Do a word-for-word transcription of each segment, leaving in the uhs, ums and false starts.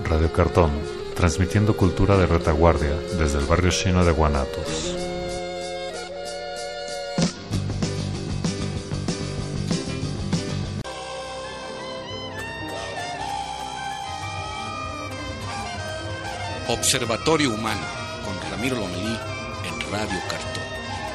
Radio Cartón, transmitiendo cultura de retaguardia desde el barrio chino de Guanatos. Observatorio Humano, con Ramiro Lomelí en Radio Cartón.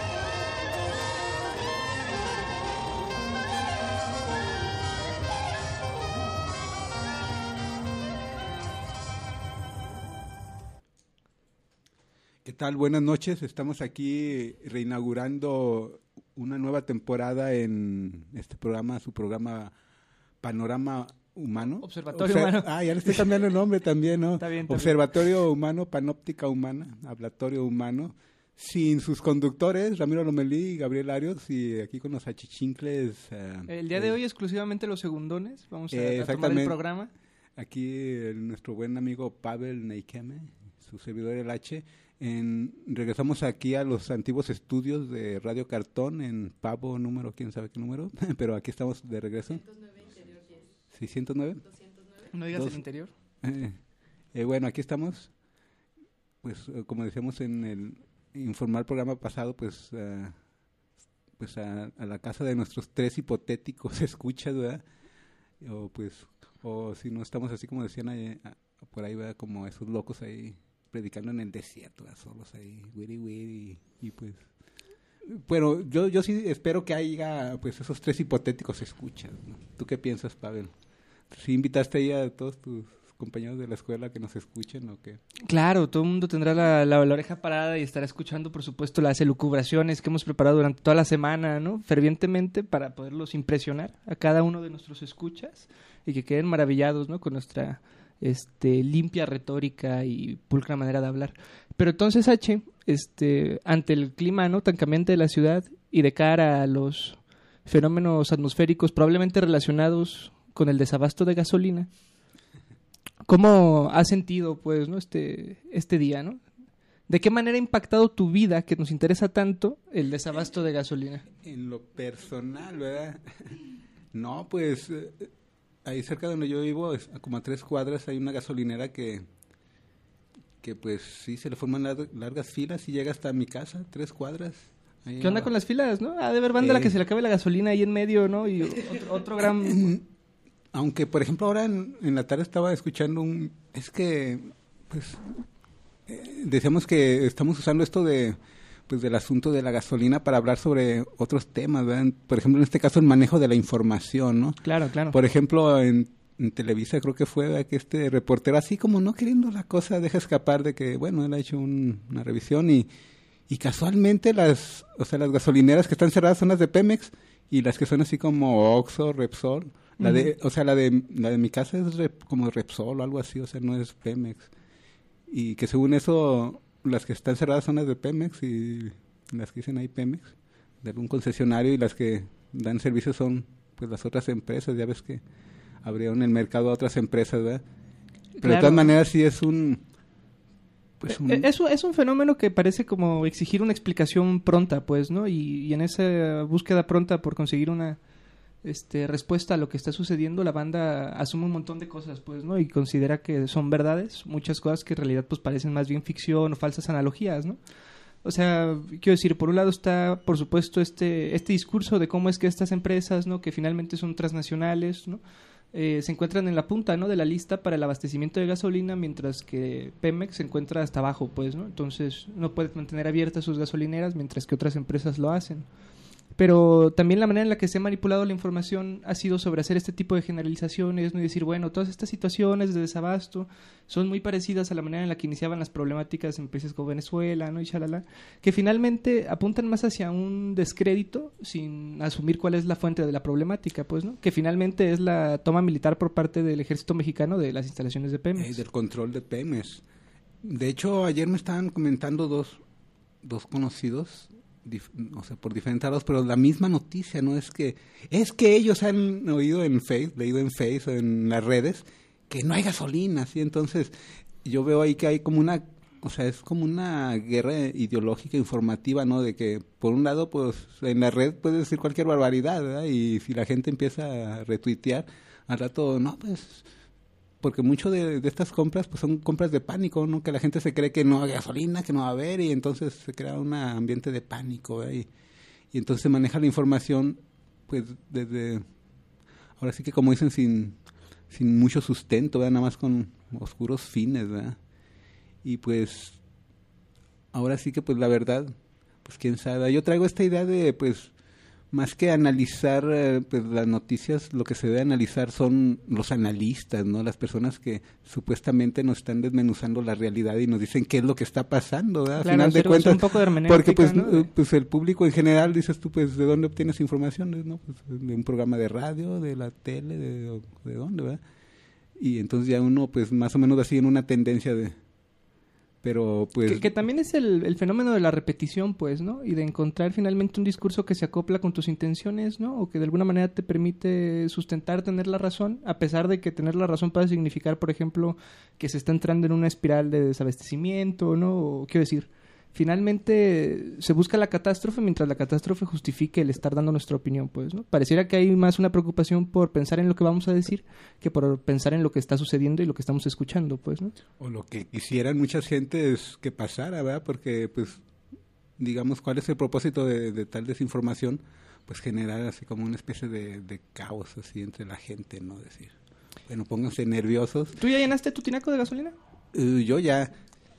¿Qué tal? Buenas noches. Estamos aquí reinaugurando una nueva temporada en este programa, su programa Panorama Humano. Observatorio Obser- Humano. Ah, ya le estoy cambiando el nombre también, ¿no? Está bien, está Observatorio bien. Humano, Panóptica Humana, Hablatorio Humano. Sin sus conductores, Ramiro Lomelí y Gabriel Arios, y aquí con los achichincles. Uh, El día de hoy exclusivamente los segundones. Vamos a, Eh, a tomar el exactamente. programa. Aquí el- nuestro buen amigo Pavel Neikeme, su servidor El H. En, regresamos aquí a los antiguos estudios de Radio Cartón en Pavo número, quién sabe qué número, pero aquí estamos de regreso. seiscientos nueve. No digas Dos. el interior. Eh, eh, bueno, aquí estamos, pues eh, como decíamos en el informal programa pasado, pues, uh, pues a, a la casa de nuestros tres hipotéticos escuchas, ¿verdad? O pues, o si no estamos así como decían ahí, a- por ahí, ¿verdad? Como esos locos ahí predicando en el desierto, ¿verdad? Solos ahí, wiri wiri, y pues... Bueno, yo yo sí espero que haya pues esos tres hipotéticos escuchas, ¿no? ¿Tú qué piensas, Pavel? ¿Sí invitaste ahí a todos tus compañeros de la escuela que nos escuchen o qué? Claro, todo el mundo tendrá la, la, la oreja parada y estará escuchando, por supuesto, las elucubraciones que hemos preparado durante toda la semana, ¿no? Fervientemente para poderlos impresionar a cada uno de nuestros escuchas y que queden maravillados, ¿no? Con nuestra este, limpia retórica y pulcra manera de hablar. Pero entonces, H, este, ante el clima, ¿no? Tan cambiante de la ciudad y de cara a los fenómenos atmosféricos probablemente relacionados con el desabasto de gasolina, ¿cómo has sentido, pues, no este este día, no? ¿De qué manera ha impactado tu vida, que nos interesa tanto, el desabasto de gasolina? En lo personal, ¿verdad? No, pues eh, ahí cerca de donde yo vivo, es- como a tres cuadras, hay una gasolinera que, que pues sí, se le forman lar- largas filas y llega hasta mi casa, tres cuadras. Ahí ¿Qué onda abajo. con las filas, no? Ha de haber banda a la Eh. que se le acabe la gasolina ahí en medio, ¿no? Y otro, otro gran... Aunque, por ejemplo, ahora en, en la tarde estaba escuchando un... Es que, pues, eh, decíamos que estamos usando esto de, pues, del asunto de la gasolina para hablar sobre otros temas, ¿verdad? Por ejemplo, en este caso, el manejo de la información, ¿no? Claro, claro. Por ejemplo, en, en Televisa creo que fue, ¿verdad?, que este reportero, así como no queriendo la cosa, deja escapar de que, bueno, él ha hecho un- una revisión y, y casualmente las, o sea, las gasolineras que están cerradas son las de Pemex y las que son así como Oxxo, Repsol. La de, o sea, la de la de mi casa es rep- como Repsol o algo así, o sea, no es Pemex. Y que según eso, las que están cerradas son las de Pemex y las que dicen ahí Pemex, de algún concesionario, y las que dan servicio son pues las otras empresas. Ya ves que abrieron el mercado a otras empresas, ¿verdad? Pero de Claro. todas maneras sí es un... Pues un Eh, Es, un- es un fenómeno que parece como exigir una explicación pronta, pues, ¿no? Y, y en esa búsqueda pronta por conseguir una este, respuesta a lo que está sucediendo, la banda asume un montón de cosas, pues, ¿no? Y considera que son verdades, muchas cosas que en realidad pues parecen más bien ficción o falsas analogías, ¿no? O sea, quiero decir, por un lado está, por supuesto, este este discurso de cómo es que estas empresas, ¿no? Que finalmente son transnacionales, ¿no? Eh, se encuentran en la punta, ¿no?, de la lista para el abastecimiento de gasolina, mientras que Pemex se encuentra hasta abajo, pues, ¿no? Entonces no puede mantener abiertas sus gasolineras mientras que otras empresas lo hacen. Pero también la manera en la que se ha manipulado la información ha sido sobre hacer este tipo de generalizaciones, ¿no? Y decir, bueno, todas estas situaciones de desabasto son muy parecidas a la manera en la que iniciaban las problemáticas en países como Venezuela, ¿no? Y shalala, que finalmente apuntan más hacia un descrédito sin asumir cuál es la fuente de la problemática, pues, ¿no? Que finalmente es la toma militar por parte del ejército mexicano de las instalaciones de Pemex. eh, del control de Pemex. De hecho, ayer me estaban comentando dos, dos conocidos, dif- o sea, por diferentes lados, pero la misma noticia, ¿no? Es que es que ellos han oído en Face, leído en Face o en las redes, que no hay gasolina, ¿sí? Entonces, yo veo ahí que hay como una, o sea, es como una guerra ideológica informativa, ¿no? De que, por un lado, pues, en la red puedes decir cualquier barbaridad, ¿verdad? Y si la gente empieza a retuitear, al rato, no, pues... porque mucho de, de estas compras pues son compras de pánico, ¿no? Que la gente se cree que no hay gasolina, que no va a haber, y entonces se crea un ambiente de pánico, ¿eh? y, y entonces se maneja la información pues desde, ahora sí que como dicen, sin, sin mucho sustento, ¿verdad? Nada más con oscuros fines, ¿verdad? Y pues ahora sí que pues la verdad, pues quién sabe. Yo traigo esta idea de pues más que analizar eh, pues las noticias, lo que se debe analizar son los analistas, ¿no? Las personas que supuestamente nos están desmenuzando la realidad y nos dicen qué es lo que está pasando, ¿verdad? Claro, Al final de cuentas, un poco de hermenéutica, porque pues, ¿no? eh, pues el público en general, dices tú, pues ¿de dónde obtienes información? ¿No? Pues, de un programa de radio, de la tele, de, de dónde, ¿verdad? Y entonces ya uno pues más o menos así en una tendencia de... Pero pues... Que, que también es el, el fenómeno de la repetición, pues, ¿no? Y de encontrar finalmente un discurso que se acopla con tus intenciones, ¿no? O que de alguna manera te permite sustentar tener la razón, a pesar de que tener la razón puede significar, por ejemplo, que se está entrando en una espiral de desabastecimiento, ¿no? O, quiero decir, finalmente se busca la catástrofe mientras la catástrofe justifique el estar dando nuestra opinión, pues, ¿no? Pareciera que hay más una preocupación por pensar en lo que vamos a decir que por pensar en lo que está sucediendo y lo que estamos escuchando, pues, ¿no? O lo que quisieran muchas gentes que pasara, ¿verdad? Porque, pues, digamos, ¿cuál es el propósito de, de tal desinformación? Pues generar así como una especie de, de caos así entre la gente, ¿no? Decir, bueno, pónganse nerviosos. ¿Tú ya llenaste tu tinaco de gasolina? Uh, yo ya...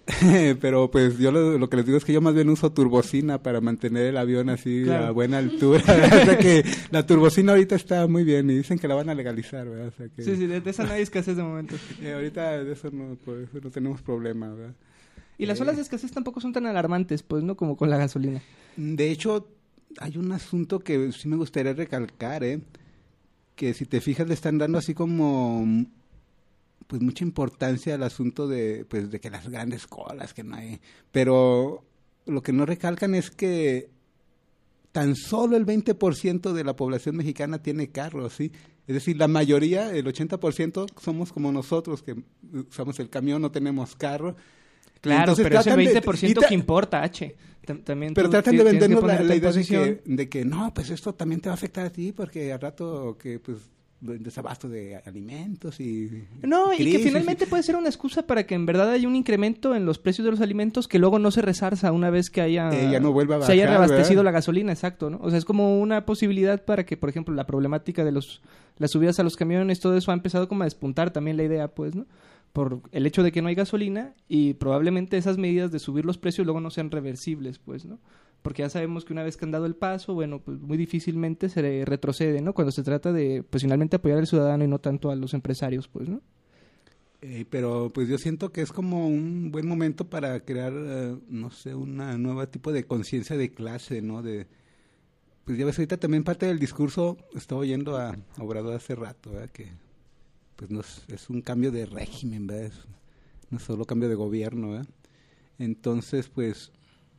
Pero pues yo lo, lo que les digo es que yo más bien uso turbocina para mantener el avión así claro. a buena altura. O sea que la turbocina ahorita está muy bien y dicen que la van a legalizar, ¿verdad? O sea que... Sí, sí, de, de esa no hay escasez de momento. Eh, ahorita de eso no, por eso no tenemos problema, ¿verdad? Y las eh... olas de escasez tampoco son tan alarmantes, pues, ¿no? Como con la gasolina. De hecho, hay un asunto que sí me gustaría recalcar, ¿eh? Que si te fijas le están dando así como... pues mucha importancia al asunto de pues de que las grandes colas que no hay, pero lo que no recalcan es que tan solo el veinte por ciento de la población mexicana tiene carro, ¿sí? Es decir, la mayoría, el ochenta por ciento somos como nosotros que usamos el camión, no tenemos carro. Claro, pero es el veinte por ciento de, que importa, H. También pero tratan de vendernos la, la idea de que, de que no, pues esto también te va a afectar a ti porque al rato que pues desabasto de alimentos y no crisis. Y que finalmente puede ser una excusa para que en verdad haya un incremento en los precios de los alimentos que luego no se resarza una vez que haya eh, ya no vuelva a bajar, se haya reabastecido ¿verdad? La gasolina, exacto, ¿no? O sea, es como una posibilidad para que, por ejemplo, la problemática de los las subidas a los camiones, todo eso ha empezado como a despuntar también la idea, pues, ¿no? Por el hecho de que no hay gasolina y probablemente esas medidas de subir los precios luego no sean reversibles, pues, ¿no? Porque ya sabemos que una vez que han dado el paso, bueno, pues muy difícilmente se retrocede, ¿no? Cuando se trata de, pues finalmente apoyar al ciudadano y no tanto a los empresarios, pues, ¿no? Eh, pero pues yo siento que es como un buen momento para crear, uh, no sé, una nueva tipo de conciencia de clase, ¿no? De, pues ya ves, ahorita también parte del discurso, estaba oyendo a Obrador hace rato, ¿verdad? Que pues no es, es un cambio de régimen, ¿verdad? Es, no es solo cambio de gobierno, ¿verdad? Entonces, pues...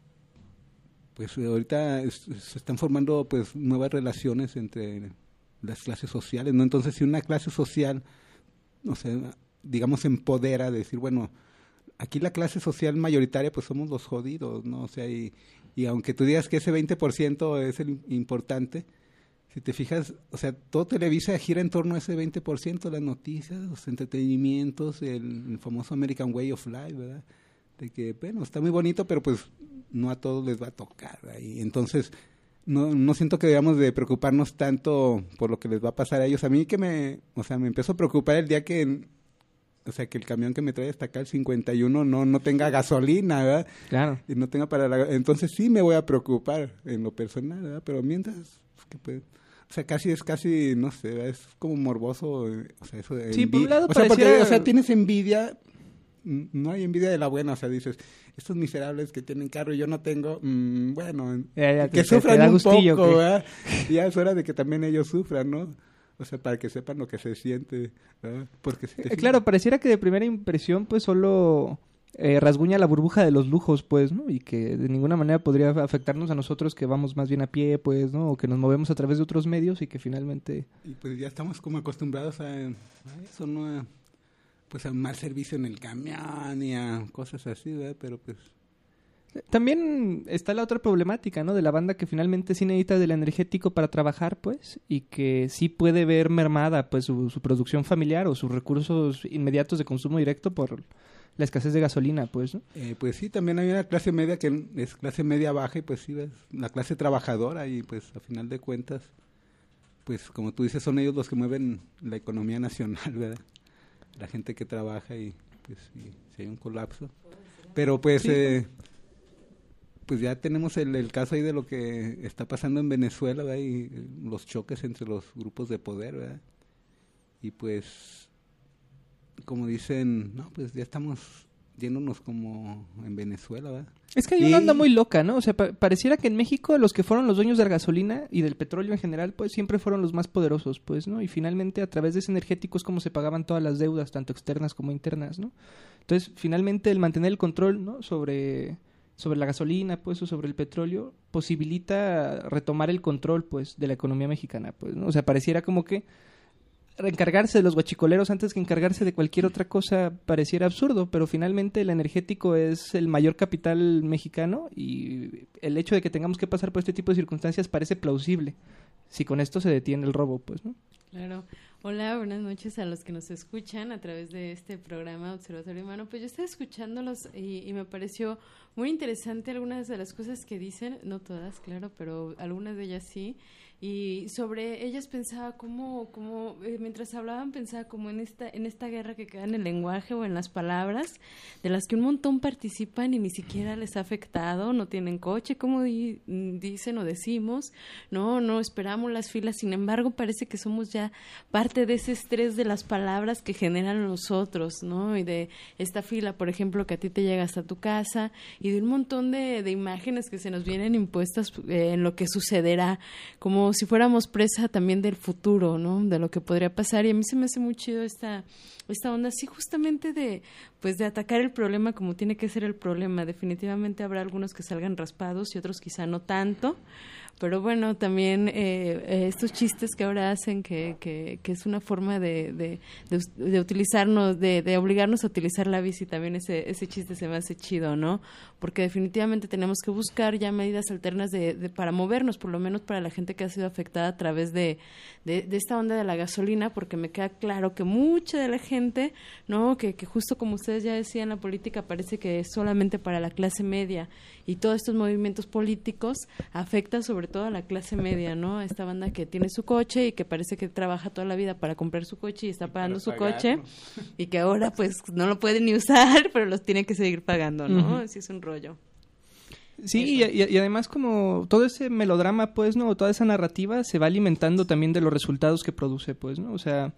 pues ahorita es, se están formando pues nuevas relaciones entre las clases sociales, ¿no? Entonces, si una clase social, o sea, digamos, empodera, de decir, bueno, aquí la clase social mayoritaria pues somos los jodidos, ¿no? O sea, y, y aunque tú digas que ese veinte por ciento es el importante, si te fijas, o sea, todo Televisa gira en torno a ese veinte por ciento, las noticias, los entretenimientos, el, el famoso American Way of Life, ¿verdad? De que, bueno, está muy bonito, pero pues no a todos les va a tocar. Y entonces, no no siento que debamos de preocuparnos tanto por lo que les va a pasar a ellos. A mí que me, o sea, me empezó a preocupar el día que, o sea, que el camión que me trae hasta acá, el cincuenta y uno, no no tenga gasolina, ¿verdad? Claro. Y no tenga para la... Entonces sí me voy a preocupar en lo personal, ¿verdad? Pero mientras, que pues... O sea, casi es casi, no sé, ¿verdad? Es como morboso, o sea, eso de sí, por un lado o sea, pareciera... porque, o sea, tienes envidia... No hay envidia de la buena, o sea, dices, estos miserables que tienen carro y yo no tengo, mmm, bueno, ya, ya, que te, sufran te da un gustillo, poco, ¿qué? ¿verdad? Y ya es hora de que también ellos sufran, ¿no? O sea, para que sepan lo que se siente, ¿verdad? Porque si te eh, claro, pareciera que de primera impresión, pues, solo eh, rasguña la burbuja de los lujos, pues, ¿no? Y que de ninguna manera podría afectarnos a nosotros que vamos más bien a pie, pues, ¿no? O que nos movemos a través de otros medios y que finalmente... Y pues ya estamos como acostumbrados a, a eso, ¿no? A, pues a mal servicio en el camión y a cosas así, ¿verdad? Pero pues También está la otra problemática, ¿no? De la banda que finalmente sí necesita del energético para trabajar, pues, y que sí puede ver mermada, pues, su, su producción familiar o sus recursos inmediatos de consumo directo por la escasez de gasolina, pues, ¿no? Eh, pues sí, también hay una clase media que es clase media baja y pues sí, es la clase trabajadora y pues a final de cuentas, pues como tú dices, son ellos los que mueven la economía nacional, ¿verdad? La gente que trabaja y pues sí, si hay un colapso. Pero pues... Sí. Eh, pues ya tenemos el, el caso ahí de lo que está pasando en Venezuela, ¿verdad? Y eh, los choques entre los grupos de poder, ¿verdad? Y pues, como dicen, no, pues ya estamos yéndonos como en Venezuela, ¿verdad? Es que hay una onda muy loca, ¿no? O sea, pa- pareciera que en México los que fueron los dueños de la gasolina y del petróleo en general, pues siempre fueron los más poderosos, pues, ¿no? Y finalmente a través de ese energético es como se pagaban todas las deudas, tanto externas como internas, ¿no? Entonces, finalmente el mantener el control, ¿no? Sobre... sobre la gasolina, pues, o sobre el petróleo, posibilita retomar el control, pues, de la economía mexicana, pues, ¿no? O sea, pareciera como que encargarse de los guachicoleros antes que encargarse de cualquier otra cosa pareciera absurdo, pero finalmente el energético es el mayor capital mexicano y el hecho de que tengamos que pasar por este tipo de circunstancias parece plausible, si con esto se detiene el robo, pues, ¿no? Claro. Hola, buenas noches a los que nos escuchan a través de este programa Observatorio Humano. Pues yo estaba escuchándolos y, y me pareció muy interesante algunas de las cosas que dicen, no todas, claro, pero algunas de ellas sí. Y sobre ellas pensaba como, como eh, mientras hablaban pensaba como en esta en esta guerra que queda en el lenguaje o en las palabras, de las que un montón participan y ni siquiera les ha afectado, no tienen coche, como di, dicen o decimos, no, no esperamos las filas, sin embargo parece que somos ya parte de ese estrés de las palabras que generan nosotros, ¿no? Y de esta fila, por ejemplo, que a ti te llega hasta tu casa, y de un montón de, de imágenes que se nos vienen impuestas eh, en lo que sucederá, como si fuéramos presa también del futuro, ¿no? De lo que podría pasar, y a mí se me hace muy chido esta esta onda así justamente de pues de atacar el problema como tiene que ser el problema. Definitivamente habrá algunos que salgan raspados y otros quizá no tanto, pero bueno, también eh, eh, estos chistes que ahora hacen que, que, que es una forma de, de, de, de utilizarnos, de, de obligarnos a utilizar la bici, también ese, ese chiste se me hace chido, ¿no? Porque definitivamente tenemos que buscar ya medidas alternas de, de, para movernos, por lo menos para la gente que ha sido afectada a través de, de, de esta onda de la gasolina, porque me queda claro que mucha de la gente, ¿no? Que, que justo como ustedes ya decían, la política parece que es solamente para la clase media, y todos estos movimientos políticos afectan sobre todo a la clase media, ¿no? A esta banda que tiene su coche y que parece que trabaja toda la vida para comprar su coche y está y pagando su coche y que ahora pues no lo puede ni usar, pero los tiene que seguir pagando, ¿no? Uh-huh. Así es un rollo. Sí, y, y, y además como todo ese melodrama, pues, ¿no? Toda esa narrativa se va alimentando también de los resultados que produce, pues, ¿no? O sea,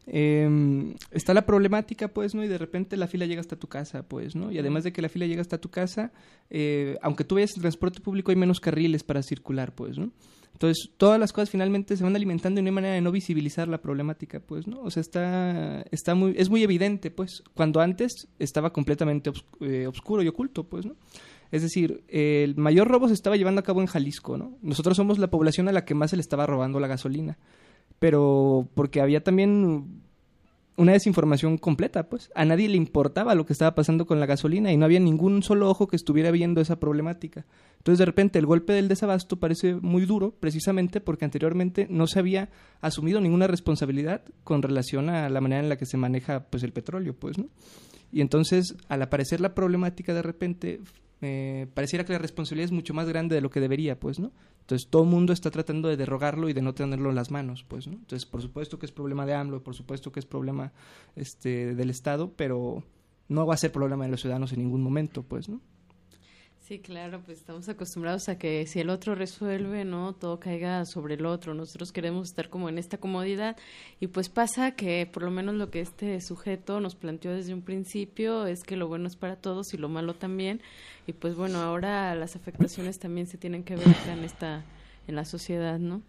eh, está la problemática, pues, ¿no? Y de repente la fila llega hasta tu casa, pues, ¿no? Y además de que la fila llega hasta tu casa, eh, aunque tú vayas el transporte público, hay menos carriles para circular, pues, ¿no? Entonces, todas las cosas finalmente se van alimentando y no hay manera de no visibilizar la problemática, pues, ¿no? O sea, está, está muy, es muy evidente, pues, cuando antes estaba completamente obs- eh, oscuro y oculto, pues, ¿no? Es decir, eh, el mayor robo se estaba llevando a cabo en Jalisco, ¿no? Nosotros somos la población a la que más se le estaba robando la gasolina, pero porque había también una desinformación completa, pues. A nadie le importaba lo que estaba pasando con la gasolina y no había ningún solo ojo que estuviera viendo esa problemática. Entonces, de repente, el golpe del desabasto parece muy duro, precisamente porque anteriormente no se había asumido ninguna responsabilidad con relación a la manera en la que se maneja, pues, el petróleo, pues, ¿no? Y entonces, al aparecer la problemática de repente, eh, pareciera que la responsabilidad es mucho más grande de lo que debería, pues, ¿no? Entonces, todo el mundo está tratando de derrogarlo y de no tenerlo en las manos, pues, ¿no? Entonces, por supuesto que es problema de AMLO, por supuesto que es problema este, del Estado, pero no va a ser problema de los ciudadanos en ningún momento, pues, ¿no? Sí, claro, pues estamos acostumbrados a que si el otro resuelve, ¿no? Todo caiga sobre el otro. Nosotros queremos estar como en esta comodidad y pues pasa que por lo menos lo que este sujeto nos planteó desde un principio es que lo bueno es para todos y lo malo también. Y pues bueno, ahora las afectaciones también se tienen que ver acá en esta, en la sociedad, ¿no?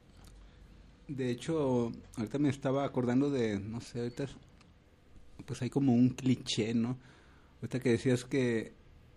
De hecho, ahorita me estaba acordando de, no sé, ahorita pues hay como un cliché, ¿no? Ahorita que decías que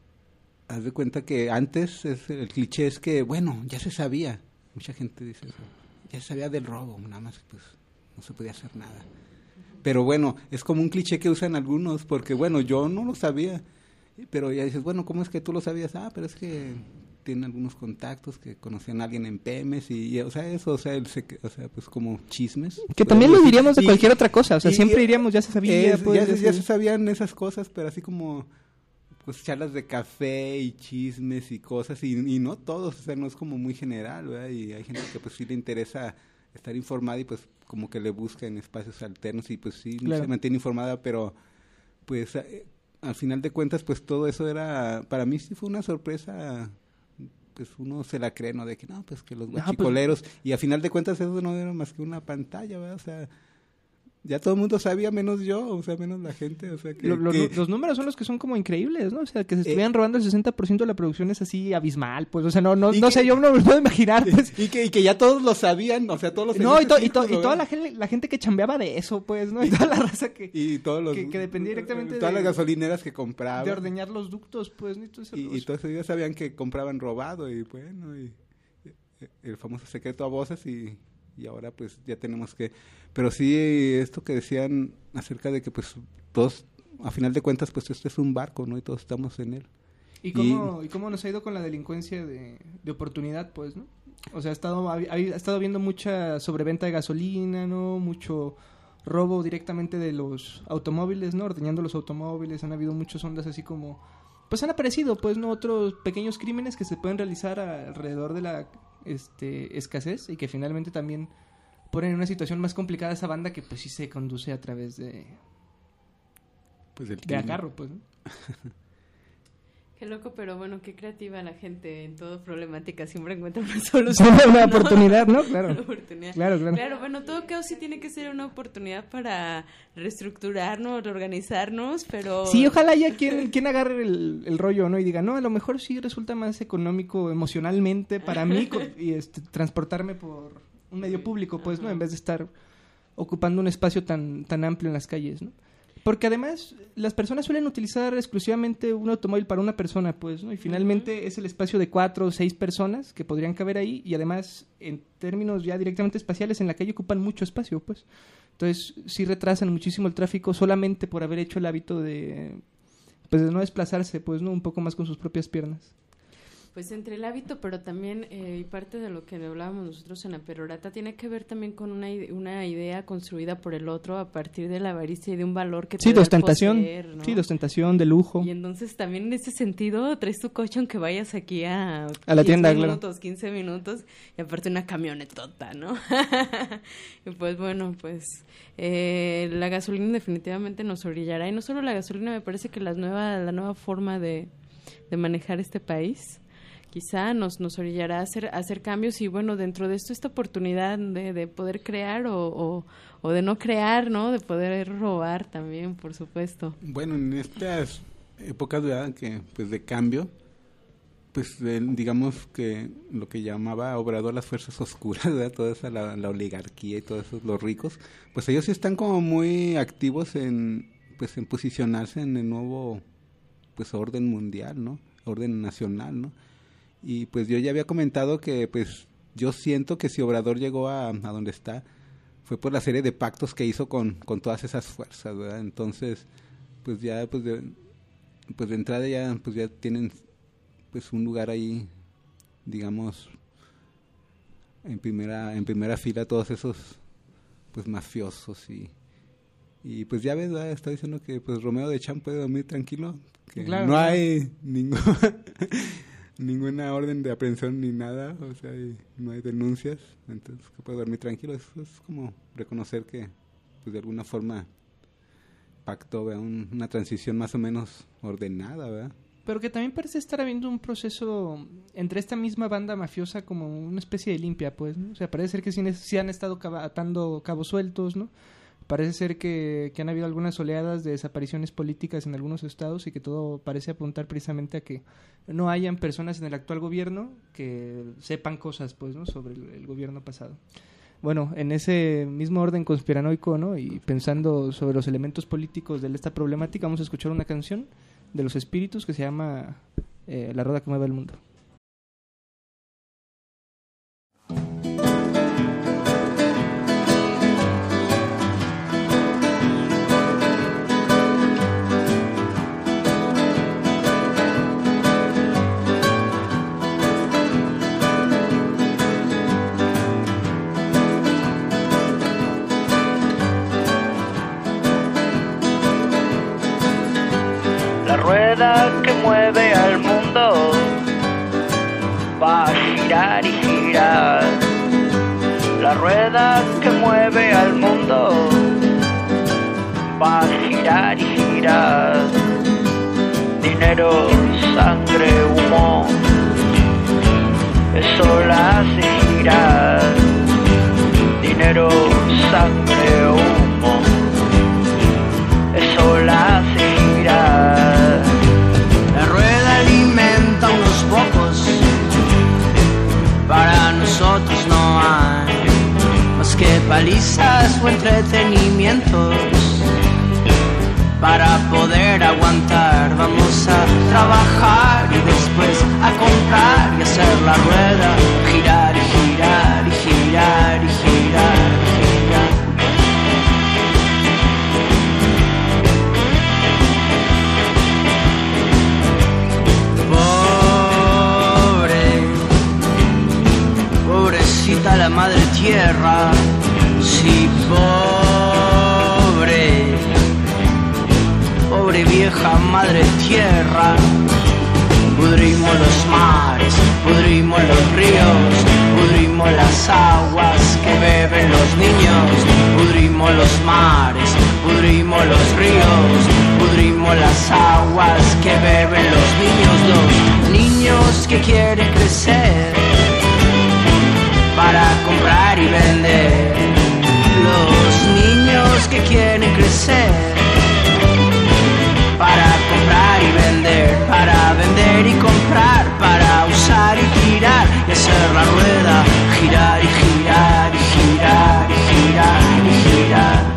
haz de cuenta que antes es, el cliché es que, bueno, ya se sabía, mucha gente dice eso, ya se sabía del robo, nada más pues no se podía hacer nada. Pero bueno, es como un cliché que usan algunos, porque bueno, yo no lo sabía, Pero ya dices, bueno, ¿cómo es que tú lo sabías? Ah, pero es que tienen algunos contactos que conocían a alguien en Pemex y, y o sea, eso, o sea, el sec- o sea, pues como chismes. Que también lo Pues, diríamos de y- cualquier otra cosa, o sea, y- siempre y- diríamos, ya se sabía, es- pues, ya, se, ya ya se- se sabían esas cosas, pero así como pues charlas de café y chismes y cosas, y, y no todos, o sea, no es como muy general, ¿verdad? Y hay gente que pues sí le interesa estar informada y pues como que le busca en espacios alternos y pues sí Claro. se mantiene informada, pero pues eh, al final de cuentas pues todo eso era, para mí sí fue una sorpresa, pues uno se la cree, ¿no? De que no, pues que los pues- guachicoleros, y al final de cuentas eso no era más que una pantalla, ¿verdad? O sea, ya todo el mundo sabía, menos yo, o sea, menos la gente, o sea, que... Lo- lo- que- los números son los que son como increíbles, ¿no? O sea, que se Eh, estuvieran robando el sesenta por ciento de la producción es así abismal, pues, o sea, no no y no que- sé, yo no me puedo imaginar, pues. y, que, y que ya todos lo sabían, o sea, todos los... No, y, to- y, to- círculo, y toda ¿verdad? la gente, la gente que chambeaba de eso, pues, ¿no? Y toda la raza que... Y todos los... que- que dependía directamente todas de- las gasolineras que compraban. de ordeñar los ductos, pues, ¿no? Y todo eso, Y, o y sea, todos ellos ya sabían que compraban robado y bueno, y, y- el famoso secreto a voces y, y ahora pues ya tenemos que... Pero sí, esto que decían acerca de que pues todos, a final de cuentas, pues este es un barco, ¿no? Y todos estamos en él. ¿Y cómo, y cómo nos ha ido con la delincuencia de, de oportunidad, pues, ¿no? O sea, ha estado, ha, ha estado viendo mucha sobreventa de gasolina, ¿no? Mucho robo directamente de los automóviles, ¿no? Ordeñando los automóviles, han habido muchas ondas así como... Pues han aparecido, pues, ¿no? Otros pequeños crímenes que se pueden realizar a- alrededor de la este, escasez y que finalmente también ponen en una situación más complicada a esa banda que pues sí se conduce a través de, Pues el de crimen. agarro, pues, ¿no? Qué loco, pero bueno, qué creativa la gente en toda problemática. Siempre encuentra una solución. Una ¿no? oportunidad, ¿no? Claro. Una oportunidad. Claro, claro. Claro, bueno, todo caos sí tiene que ser una oportunidad para reestructurarnos, reorganizarnos, pero... Sí, ojalá haya quien, quien agarre el, el rollo, ¿no? Y diga, no, a lo mejor sí resulta más económico emocionalmente para mí co- y este, transportarme por un medio público, pues, ¿no? En vez de estar ocupando un espacio tan, tan amplio en las calles, ¿no? Porque además las personas suelen utilizar exclusivamente un automóvil para una persona, pues, ¿no? Y finalmente uh-huh. es el espacio de cuatro o seis personas que podrían caber ahí y además en términos ya directamente espaciales en la calle ocupan mucho espacio, pues. Entonces sí retrasan muchísimo el tráfico solamente por haber hecho el hábito de, pues, de no desplazarse, pues, ¿no? Un poco más con sus propias piernas. Pues entre el hábito, pero también, eh, y parte de lo que hablábamos nosotros en la perorata, tiene que ver también con una, ide- una idea construida por el otro a partir de la avaricia y de un valor que te Sí, da de el ostentación, poseer, ¿no? sí, de ostentación, de lujo. Y entonces también en ese sentido traes tu coche aunque vayas aquí a, A la tienda, quince claro. minutos, quince minutos, y aparte una camionetota, ¿no? Y pues bueno, pues eh, la gasolina definitivamente nos orillará, y no solo la gasolina, me parece que la nueva, la nueva forma de, de manejar este país quizá nos, nos orillará a hacer, a hacer cambios, y bueno, dentro de esto esta oportunidad de, de poder crear o, o, o de no crear, ¿no? De poder robar también, por supuesto. Bueno, en estas épocas, ¿verdad? Que pues de cambio, pues eh, digamos que lo que llamaba Obrador las fuerzas oscuras, ¿verdad? Toda esa la, la oligarquía y todos esos los ricos, pues ellos sí están como muy activos en pues en posicionarse en el nuevo pues orden mundial, ¿no? Orden nacional, ¿no? Y pues yo ya había comentado que pues yo siento que si Obrador llegó a, a donde está fue por la serie de pactos que hizo con, con todas esas fuerzas, ¿verdad? Entonces, pues ya pues de, pues de entrada ya pues ya tienen pues un lugar ahí, digamos, en primera en primera fila todos esos pues mafiosos y y pues ya ves, ¿verdad? Está diciendo que pues Romeo de Champ puede dormir tranquilo, que Claro, no claro. hay ningún ninguna orden de aprehensión ni nada, o sea, y no hay denuncias, entonces que puede dormir tranquilo. Eso es como reconocer que pues de alguna forma pactó, ¿verdad? Un, una transición más o menos ordenada, ¿verdad? Pero que también parece estar habiendo un proceso entre esta misma banda mafiosa como una especie de limpia, pues, ¿no? O sea, parece ser que sí, sí han estado cava- atando cabos sueltos, ¿no? Parece ser que, que han habido algunas oleadas de desapariciones políticas en algunos estados y que todo parece apuntar precisamente a que no hayan personas en el actual gobierno que sepan cosas, pues, ¿no? Sobre el, el gobierno pasado. Bueno, en ese mismo orden conspiranoico, ¿no? Y pensando sobre los elementos políticos de esta problemática, vamos a escuchar una canción de Los Espíritus que se llama eh, La Rueda que Mueve el Mundo. rueda que mueve al mundo va a girar y girar. La rueda que mueve al mundo va a girar y girar. Dinero, sangre, humo, eso la hace girar. Dinero, sangre, humo, eso la hace girar. La rueda alimenta a unos pocos, para nosotros no hay más que palizas o entretenimientos. Para poder aguantar vamos a trabajar y después a comprar y hacer la rueda girar y girar y girar y girar y girar. Pobre, pobrecita la madre tierra, sí, pobre, pobre vieja madre tierra. Pudrimos los mares, pudrimos los ríos, pudrimos las aguas que beben los niños. Pudrimos los mares, pudrimos los ríos, pudrimos las aguas que beben los niños. Los niños que quieren crecer para comprar y vender. Los niños que quieren crecer para comprar y vender, para vender y comprar, para usar y girar y hacer la rueda girar y girar y girar y girar y girar.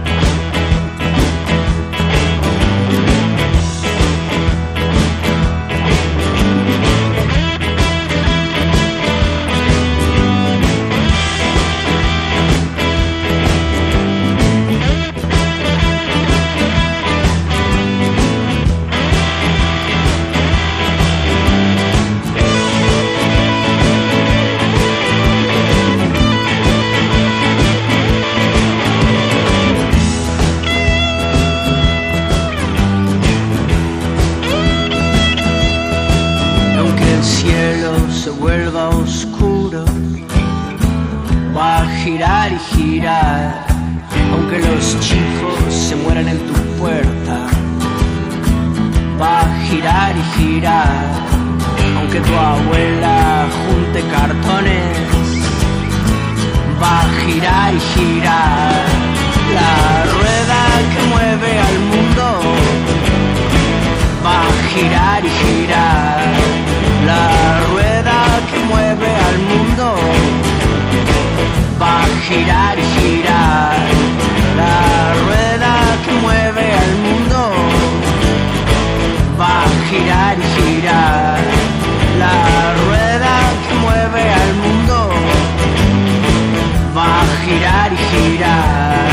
Vuelva oscuro, va a girar y girar, aunque los chicos se mueran en tu puerta. Va a girar y girar, aunque tu abuela junte cartones. Va a girar y girar, la rueda que mueve al mundo. Va a girar y girar, la rueda que mueve al mundo. Va a girar y girar, la rueda que mueve al mundo. Va a girar y girar, la rueda que mueve al mundo. Va a girar y girar.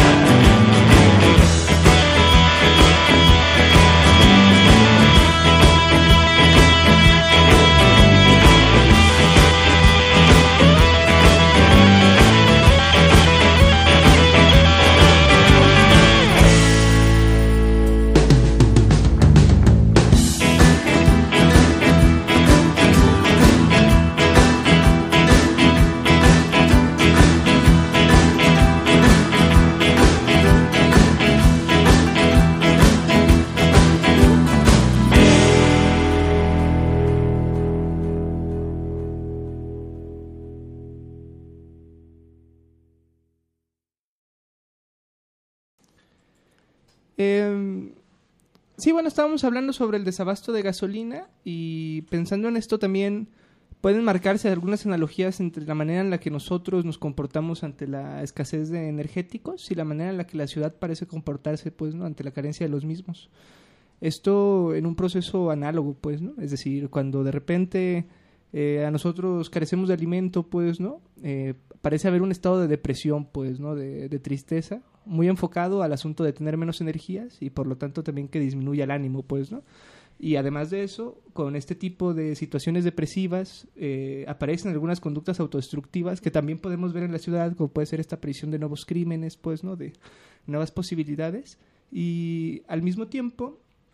Eh, sí, bueno, estábamos hablando sobre el desabasto de gasolina y pensando en esto también pueden marcarse algunas analogías entre la manera en la que nosotros nos comportamos ante la escasez de energéticos y la manera en la que la ciudad parece comportarse, pues, ¿no?, ante la carencia de los mismos. Esto en un proceso análogo, pues, ¿no? Es decir, cuando de repente eh, a nosotros carecemos de alimento, pues, ¿no? Eh, parece haber un estado de depresión, pues, ¿no?, de, de tristeza, muy enfocado al asunto de tener menos energías y por lo tanto también que disminuya el ánimo, pues, ¿no? Y además de eso, con este tipo de situaciones depresivas eh, aparecen algunas conductas autodestructivas que también podemos ver en la ciudad, como puede ser esta aparición de nuevos crímenes, pues, ¿no?, de nuevas posibilidades. Y al mismo tiempo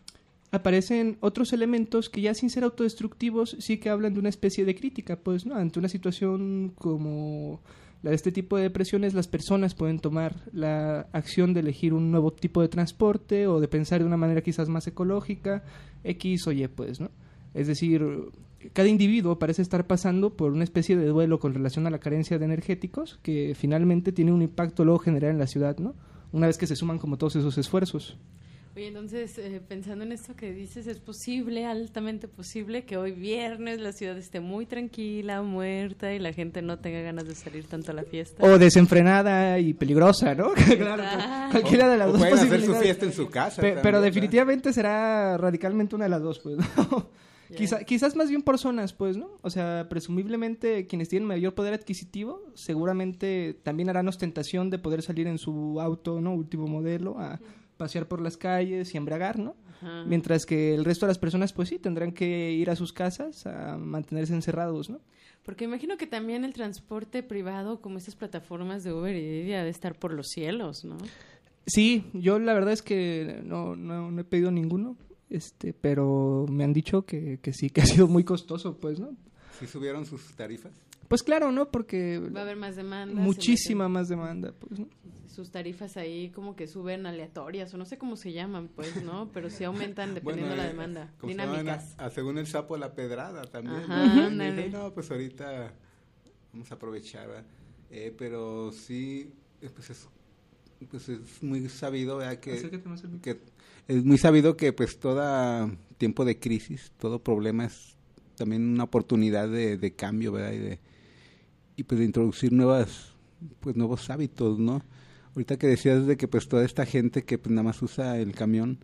aparecen otros elementos que ya sin ser autodestructivos sí que hablan de una especie de crítica, pues, ¿no? Ante una situación como la de este tipo de depresiones, las personas pueden tomar la acción de elegir un nuevo tipo de transporte o de pensar de una manera quizás más ecológica, X o Y, pues, ¿no? Es decir, cada individuo parece estar pasando por una especie de duelo con relación a la carencia de energéticos que finalmente tiene un impacto luego general en la ciudad, ¿no? Una vez que se suman como todos esos esfuerzos. Oye, entonces, eh, pensando en esto que dices, ¿es posible, altamente posible, que hoy viernes la ciudad esté muy tranquila, muerta y la gente no tenga ganas de salir tanto a la fiesta? O desenfrenada y peligrosa, ¿no? Claro, Ah. cualquiera de las O dos pueden hacer su posibilidades. fiesta en su casa. Pe- también, pero ¿verdad? definitivamente será radicalmente una de las dos, pues, ¿no? Ya. Quizá, quizás más bien por zonas, pues, ¿no? O sea, presumiblemente quienes tienen mayor poder adquisitivo seguramente también harán ostentación de poder salir en su auto, ¿no? Último modelo, a pasear por las calles y embriagar, ¿no? Ajá. Mientras que el resto de las personas, pues sí, tendrán que ir a sus casas a mantenerse encerrados, ¿no? Porque imagino que también el transporte privado, como estas plataformas de Uber y Didi, ha de estar por los cielos, ¿no? Sí, yo la verdad es que no, no, no he pedido ninguno, este, pero me han dicho que, que sí, que ha sido muy costoso, pues, ¿no? ¿Sí subieron sus tarifas? Pues claro, ¿no? Porque Va a haber más demanda. muchísima se más demanda, pues, ¿no? meten sus tarifas ahí como que suben aleatorias, o no sé cómo se llaman, pues, ¿no? Pero sí aumentan dependiendo de la eh, demanda. como se llaman, Dinámicas. a- a según el sapo la pedrada también. Ajá, ¿no? Y ándale. dije, no, pues ahorita vamos a aprovechar, ¿verdad? Eh, pero sí, eh, pues es, pues es muy sabido, ¿verdad? Que, Acércate más al micro. que es muy sabido que pues todo tiempo de crisis, todo problema es también una oportunidad de, de cambio, ¿verdad? Y de y pues de introducir nuevas pues nuevos hábitos, ¿no? Ahorita que decías de que pues toda esta gente que pues nada más usa el camión,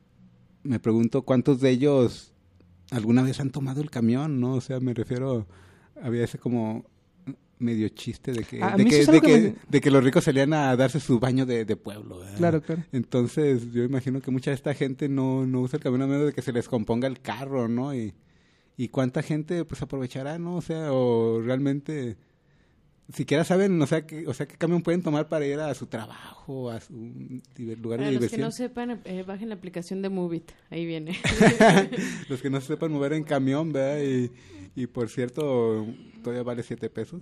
me pregunto cuántos de ellos alguna vez han tomado el camión, ¿no? O sea, me refiero, había ese como medio chiste de que, A de, mí que, eso es de, algo que que, me- de que los ricos salían a darse su baño de, de pueblo, ¿verdad? Claro, claro. Entonces, yo imagino que mucha de esta gente no, no usa el camión a menos de que se les componga el carro, ¿no? Y, y cuánta gente pues aprovechará, ¿no? O sea, o realmente siquiera saben, o sea, que, o sea, qué camión pueden tomar para ir a su trabajo, a su diver- lugar Para de los que diversión. no sepan, eh, bajen la aplicación de Movit, ahí viene. Los que no se sepan mover en camión, ¿verdad? Y, y por cierto, todavía vale siete pesos.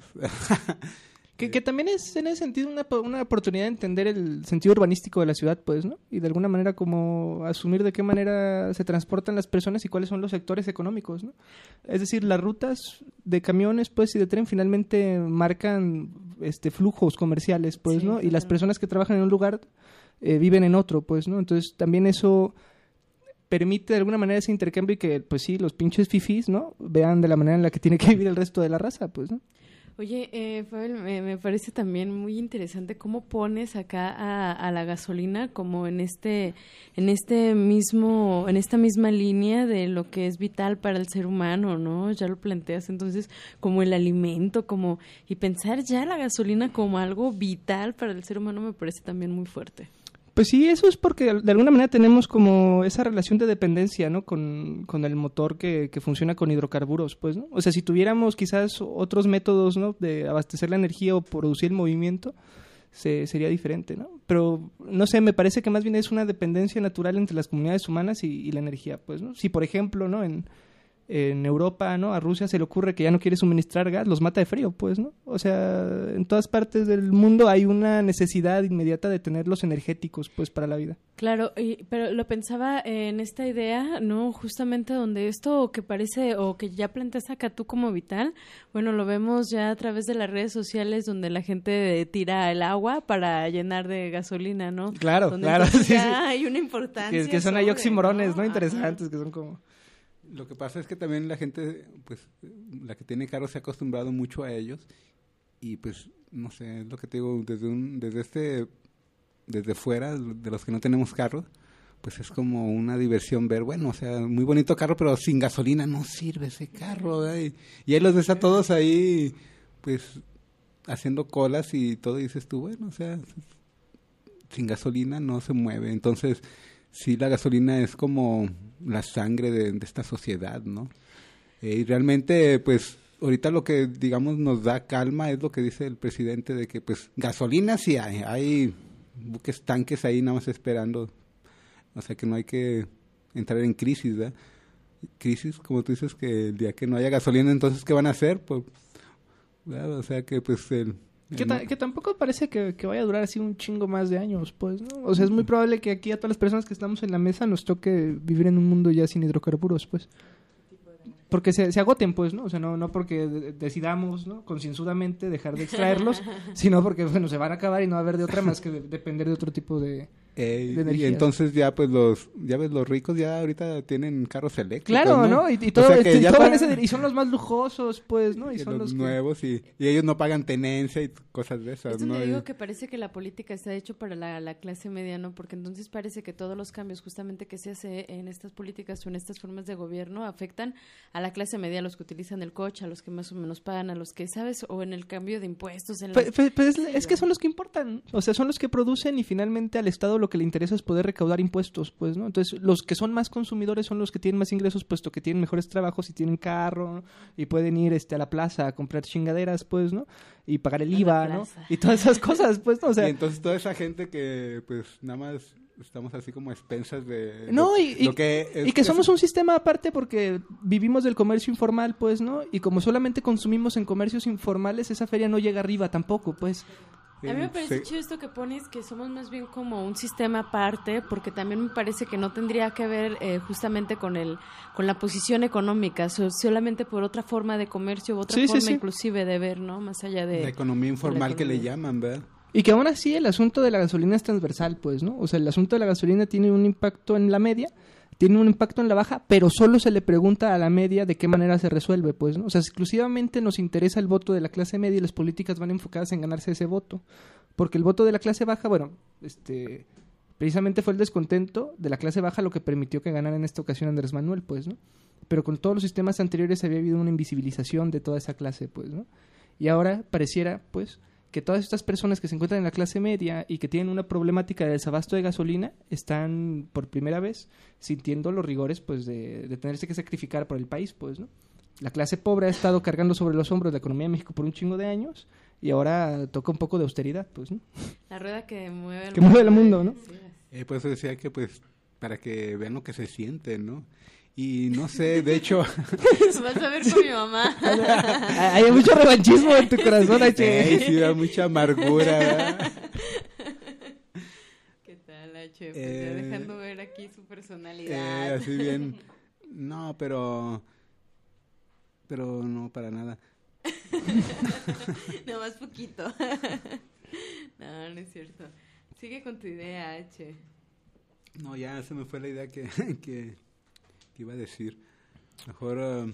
Que, que también es en ese sentido una, po- una oportunidad de entender el sentido urbanístico de la ciudad, pues, ¿no? Y de alguna manera como asumir de qué manera se transportan las personas y cuáles son los sectores económicos, ¿no? Es decir, las rutas de camiones, pues, y de tren finalmente marcan este flujos comerciales, pues, Sí, ¿no? Y las totalmente. personas que trabajan en un lugar eh, viven en otro, pues, ¿no? Entonces también eso permite de alguna manera ese intercambio y que, pues sí, los pinches fifís, ¿no? Vean de la manera en la que tiene que vivir el resto de la raza, pues, ¿no? Oye, eh, Fabel, me, me parece también muy interesante cómo pones acá a, a la gasolina como en este, en este mismo, en esta misma línea de lo que es vital para el ser humano, ¿no? Ya lo planteas entonces como el alimento, como y pensar ya la gasolina como algo vital para el ser humano me parece también muy fuerte. Pues sí, eso es porque de alguna manera tenemos como esa relación de dependencia, ¿no? Con, con el motor que, que funciona con hidrocarburos, pues, ¿no? O sea, si tuviéramos quizás otros métodos, ¿no? De abastecer la energía o producir el movimiento, se, sería diferente, ¿no? Pero, no sé, me parece que más bien es una dependencia natural entre las comunidades humanas y, y la energía, pues, ¿no? Si, por ejemplo, ¿no? En, en Europa, ¿no? A Rusia se le ocurre que ya no quiere suministrar gas, los mata de frío, pues, ¿no? O sea, en todas partes del mundo hay una necesidad inmediata de tenerlos energéticos, pues, para la vida. Claro, y, pero lo pensaba en esta idea, ¿no? Justamente donde esto que parece o que ya planteas acá tú como vital, bueno, lo vemos ya a través de las redes sociales donde la gente tira el agua para llenar de gasolina, ¿no? Claro, Donde claro, entonces sí, ya sí. hay una importancia. Que, que son ahí sobre, oximorones, ¿no? Ajá. Interesantes, que son como... Lo que pasa es que también la gente, pues, la que tiene carro se ha acostumbrado mucho a ellos y pues, no sé, es lo que te digo, desde un, desde este, desde fuera, de los que no tenemos carro, pues es como una diversión ver, bueno, o sea, muy bonito carro, pero sin gasolina no sirve ese carro, ¿verdad? Y, y ahí los ves a todos ahí, pues, haciendo colas y todo, y dices tú, bueno, o sea, sin gasolina no se mueve, entonces... Sí, la gasolina es como la sangre de, de esta sociedad, ¿no? Eh, y realmente, pues, ahorita lo que, digamos, nos da calma es lo que dice el presidente de que, pues, gasolina sí hay, hay buques, tanques ahí nada más esperando. O sea, que no hay que entrar en crisis, ¿verdad? Crisis, como tú dices, que el día que no haya gasolina, entonces, ¿qué van a hacer? Pues, ¿verdad? O sea, que pues el... Que, ta- que tampoco parece que, que vaya a durar así un chingo más de años, pues, ¿no? O sea, es muy probable que aquí a todas las personas que estamos en la mesa nos toque vivir en un mundo ya sin hidrocarburos, pues. Porque se, se agoten, pues, ¿no? O sea, no, no porque de- decidamos, ¿no? Concienzudamente dejar de extraerlos, sino porque, bueno, se van a acabar y no va a haber de otra más que de- depender de otro tipo de... Eh, de y energías. entonces ya pues los ya ves los ricos ya ahorita tienen carros eléctricos, Claro, ¿no? Y, y todo, O sea, que este, y ya todo para- en ese- y son los más lujosos, pues, ¿no? Y y son los los que- nuevos y, y ellos no pagan tenencia y cosas de esas, Es donde ¿no? digo Y- que parece que la política está hecho para la, la clase media, ¿no? Porque entonces parece que todos los cambios justamente que se hace en estas políticas o en estas formas de gobierno afectan a la clase media, a los que utilizan el coche, a los que más o menos pagan, a los que, ¿sabes? O en el cambio de impuestos. En Pues, las- pues- pues es, Sí, es que ¿no? son los que importan, o sea, son los que producen y finalmente al Estado lo que le interesa es poder recaudar impuestos, pues, ¿no? Entonces, los que son más consumidores son los que tienen más ingresos, puesto que tienen mejores trabajos y tienen carro, ¿no? Y pueden ir este, a la plaza a comprar chingaderas, pues, ¿no? Y pagar el A la I V A, ¿no? plaza. Y todas esas cosas, pues, ¿no? O sea, y entonces toda esa gente que pues nada más estamos así como a expensas de no, lo, y, y- lo que es- y que es- somos un sistema aparte porque vivimos del comercio informal, pues, ¿no? Y como solamente consumimos en comercios informales, esa feria no llega arriba tampoco, pues. A mí me eh, parece se- chido esto que pones, que somos más bien como un sistema aparte, porque también me parece que no tendría que ver eh, justamente con el con la posición económica, so- solamente por otra forma de comercio, otra Sí, sí, forma sí. inclusive de ver, ¿no? Más allá de... la economía informal que le economía. llaman, ¿verdad? Y que aún así el asunto de la gasolina es transversal, pues, ¿no? O sea, el asunto de la gasolina tiene un impacto en la media, tiene un impacto en la baja, pero solo se le pregunta a la media de qué manera se resuelve, pues, ¿no? O sea, exclusivamente nos interesa el voto de la clase media y las políticas van enfocadas en ganarse ese voto. Porque el voto de la clase baja, bueno, este... precisamente fue el descontento de la clase baja lo que permitió que ganara en esta ocasión Andrés Manuel, pues, ¿no? Pero con todos los sistemas anteriores había habido una invisibilización de toda esa clase, pues, ¿no? Y ahora pareciera, pues, que todas estas personas que se encuentran en la clase media y que tienen una problemática de desabasto de gasolina están por primera vez sintiendo los rigores, pues, de, de tenerse que sacrificar por el país, pues, ¿no? La clase pobre ha estado cargando sobre los hombros la economía de México por un chingo de años y ahora toca un poco de austeridad, pues, ¿no? La rueda que mueve el Que mueve el mundo, ¿no? Sí, Eh, por eso decía que pues para que vean lo que se siente, ¿no? Y no sé, de hecho, vas a ver con mi mamá. Hay mucho revanchismo en tu corazón, H. eh, sí da mucha amargura, ¿verdad? ¿Qué tal, H? Pues Eh, ya dejando ver aquí su Eh, personalidad. así bien, no, pero, pero no para nada. No, más poquito. No, no es cierto. Sigue con tu idea, H. No, ya se me fue la idea que, que, que iba a decir. Mejor, um,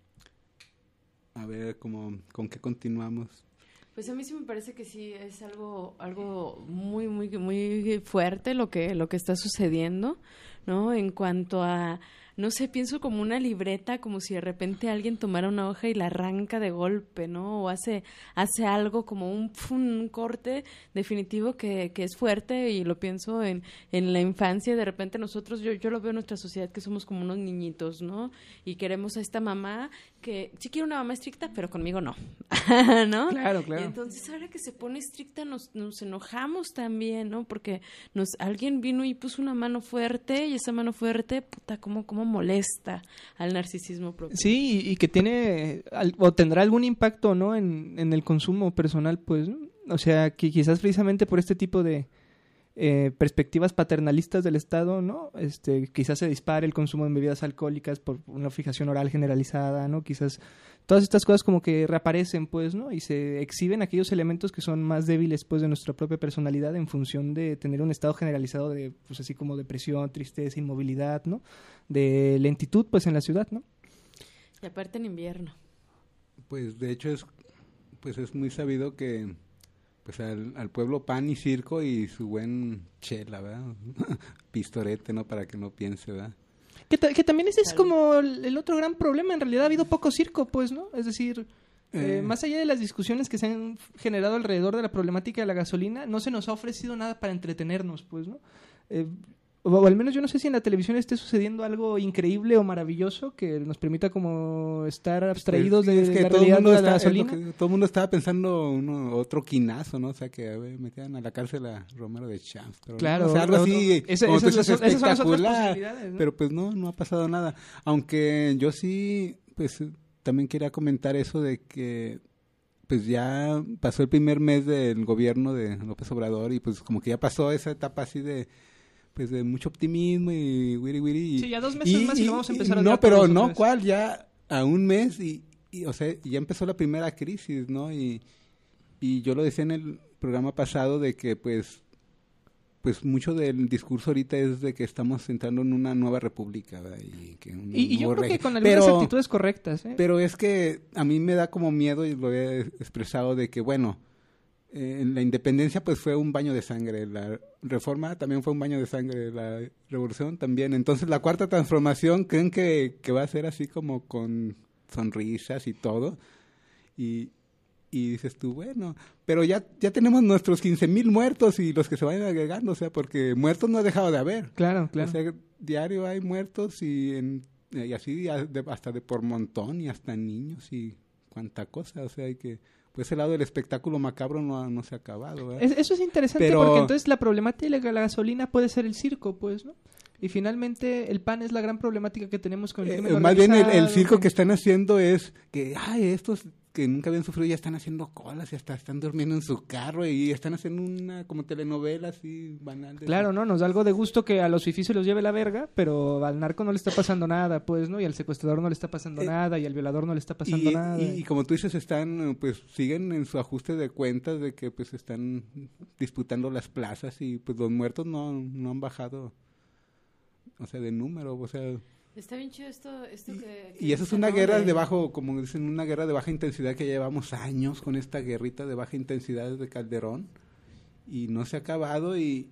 a ver, como, ¿con qué continuamos? Pues a mí sí me parece que sí es algo algo muy muy muy fuerte lo que lo que está sucediendo, ¿no? En cuanto a no sé, pienso como una libreta, como si de repente alguien tomara una hoja y la arranca de golpe, ¿no? O hace hace algo como un, un corte definitivo que, que es fuerte y lo pienso en, en la infancia. De repente nosotros, yo, yo lo veo en nuestra sociedad que somos como unos niñitos, ¿no? Y queremos a esta mamá que sí quiero una mamá estricta, pero conmigo no, ¿no? Claro, claro. Y entonces ahora que se pone estricta nos, nos enojamos también, ¿no? Porque nos alguien vino y puso una mano fuerte y esa mano fuerte, puta, cómo, cómo molesta al narcisismo propio. Sí, y, y que tiene al- o tendrá algún impacto, ¿no? En, en el consumo personal, pues, ¿no? O sea, que quizás precisamente por este tipo de eh, perspectivas paternalistas del Estado, ¿no? Este, quizás se dispare el consumo de bebidas alcohólicas por una fijación oral generalizada, ¿no? Quizás todas estas cosas como que reaparecen, pues, ¿no? Y se exhiben aquellos elementos que son más débiles, pues, de nuestra propia personalidad en función de tener un estado generalizado de, pues, así como depresión, tristeza, inmovilidad, ¿no? De lentitud, pues, en la ciudad, ¿no? Y aparte en invierno. Pues de hecho es, pues es muy sabido que pues al, al pueblo pan y circo y su buen chela, ¿verdad? Pistorete, ¿no? Para que no piense, ¿verdad? Que, ta- que también ese es Claro. como el, el otro gran problema. En realidad ha habido poco circo, pues, ¿no? Es decir, eh, Eh. más allá de las discusiones que se han f- generado alrededor de la problemática de la gasolina, no se nos ha ofrecido nada para entretenernos, pues, ¿no? Eh, o, o al menos yo no sé si en la televisión esté sucediendo algo increíble o maravilloso que nos permita como estar abstraídos Pues, de, es que la todo el realidad mundo de la está- es lo gasolina. que todo el mundo estaba pensando uno, otro quinazo, ¿no? O sea, que a ver, metían a la cárcel a Romero de Champs. Pero, Claro, no, o sea, algo otro- así, ese- como tú esas dices, son- esas son las otras espectacular. posibilidades, ¿no? Pero pues no, no ha pasado nada. Aunque yo sí, pues también quería comentar eso de que pues ya pasó el primer mes del gobierno de López Obrador y pues como que ya pasó esa etapa así de pues de mucho optimismo y wiri wiri. Y, Sí, ya dos meses más y vamos a empezar a No, odiar pero todos no, otra vez. ¿cuál? Ya a un mes y, y, o sea, ya empezó la primera crisis, ¿no? Y, y yo lo decía en el programa pasado de que pues pues mucho del discurso ahorita es de que estamos entrando en una nueva república, ¿verdad? Y, que un Y, y yo nuevo creo que régimen. con algunas Pero- actitudes correctas, ¿eh? pero es que a mí me da como miedo, y lo he expresado, de que, bueno, eh, la independencia pues fue un baño de sangre, la reforma también fue un baño de sangre, la revolución también. Entonces la cuarta transformación, ¿creen que, que va a ser así como con sonrisas y todo? Y, y dices tú, bueno, pero ya, ya tenemos nuestros quince mil muertos y los que se vayan agregando, o sea, porque muertos no ha dejado de haber. Claro, claro. O sea, diario hay muertos y, en, y así a- de- hasta de por montón y hasta niños y cuánta cosa. O sea, hay que, pues ese lado del espectáculo macabro no, ha- no se ha acabado. ¿verdad? Es- eso es interesante Pero- porque entonces la problemática de la, la gasolina puede ser el circo, pues, ¿no? Y finalmente el pan es la gran problemática que tenemos con el Eh, crimen más bien el, el organizado, circo con- que están haciendo es que, ay, estos que nunca habían sufrido ya están haciendo colas y hasta están durmiendo en su carro y están haciendo una como telenovela así banal. de- Claro, ¿no? Nos da algo de gusto que a los fifís se los lleve la verga, pero al narco no le está pasando nada, pues, ¿no? Y al secuestrador no le está pasando Eh, nada, y al violador no le está pasando y, nada. y- y como tú dices, están, pues siguen en su ajuste de cuentas de que pues están disputando las plazas y pues los muertos no, no han bajado, o sea, de número, o sea, Está bien chido esto, esto que... que y eso es dicen, una ¿no? guerra De- de bajo, como dicen, una guerra de baja intensidad que llevamos años con esta guerrita de baja intensidad de Calderón y no se ha acabado y